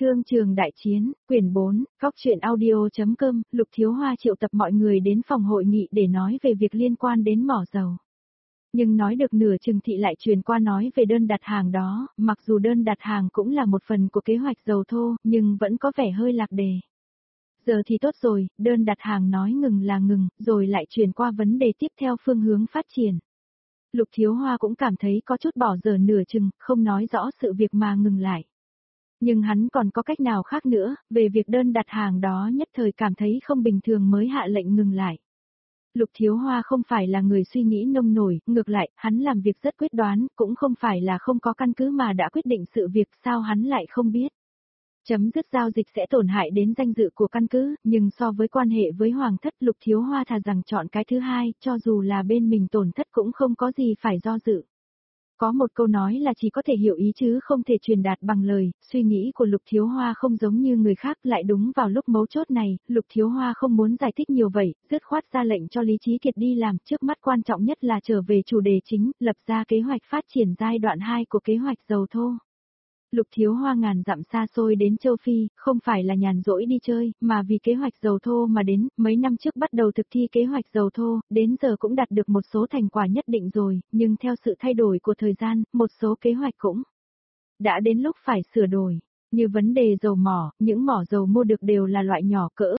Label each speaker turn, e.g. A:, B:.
A: Thương trường đại chiến, quyển 4, góc truyện audio.com, Lục Thiếu Hoa triệu tập mọi người đến phòng hội nghị để nói về việc liên quan đến mỏ dầu. Nhưng nói được nửa chừng thì lại truyền qua nói về đơn đặt hàng đó, mặc dù đơn đặt hàng cũng là một phần của kế hoạch dầu thô, nhưng vẫn có vẻ hơi lạc đề. Giờ thì tốt rồi, đơn đặt hàng nói ngừng là ngừng, rồi lại truyền qua vấn đề tiếp theo phương hướng phát triển. Lục Thiếu Hoa cũng cảm thấy có chút bỏ dở nửa chừng, không nói rõ sự việc mà ngừng lại. Nhưng hắn còn có cách nào khác nữa, về việc đơn đặt hàng đó nhất thời cảm thấy không bình thường mới hạ lệnh ngừng lại. Lục Thiếu Hoa không phải là người suy nghĩ nông nổi, ngược lại, hắn làm việc rất quyết đoán, cũng không phải là không có căn cứ mà đã quyết định sự việc, sao hắn lại không biết. Chấm dứt giao dịch sẽ tổn hại đến danh dự của căn cứ, nhưng so với quan hệ với Hoàng thất, Lục Thiếu Hoa thà rằng chọn cái thứ hai, cho dù là bên mình tổn thất cũng không có gì phải do dự. Có một câu nói là chỉ có thể hiểu ý chứ không thể truyền đạt bằng lời, suy nghĩ của Lục Thiếu Hoa không giống như người khác, lại đúng vào lúc mấu chốt này, Lục Thiếu Hoa không muốn giải thích nhiều vậy, dứt khoát ra lệnh cho Lý Chí Kiệt đi làm, trước mắt quan trọng nhất là trở về chủ đề chính, lập ra kế hoạch phát triển giai đoạn 2 của kế hoạch dầu thô. Lục Thiếu Hoa ngàn dặm xa xôi đến châu Phi, không phải là nhàn rỗi đi chơi, mà vì kế hoạch dầu thô mà đến, mấy năm trước bắt đầu thực thi kế hoạch dầu thô, đến giờ cũng đạt được một số thành quả nhất định rồi, nhưng theo sự thay đổi của thời gian, một số kế hoạch cũng đã đến lúc phải sửa đổi. Như vấn đề dầu mỏ, những mỏ dầu mua được đều là loại nhỏ cỡ